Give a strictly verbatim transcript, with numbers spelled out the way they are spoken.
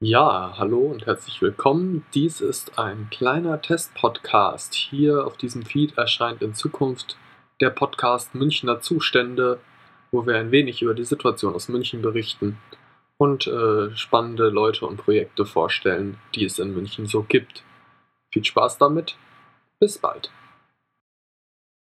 Ja, hallo und herzlich willkommen. Dies ist ein kleiner Test-Podcast. Hier auf diesem Feed erscheint in Zukunft der Podcast Münchner Zustände, wo wir ein wenig über die Situation aus München berichten und äh, spannende Leute und Projekte vorstellen, die es in München so gibt. Viel Spaß damit. Bis bald.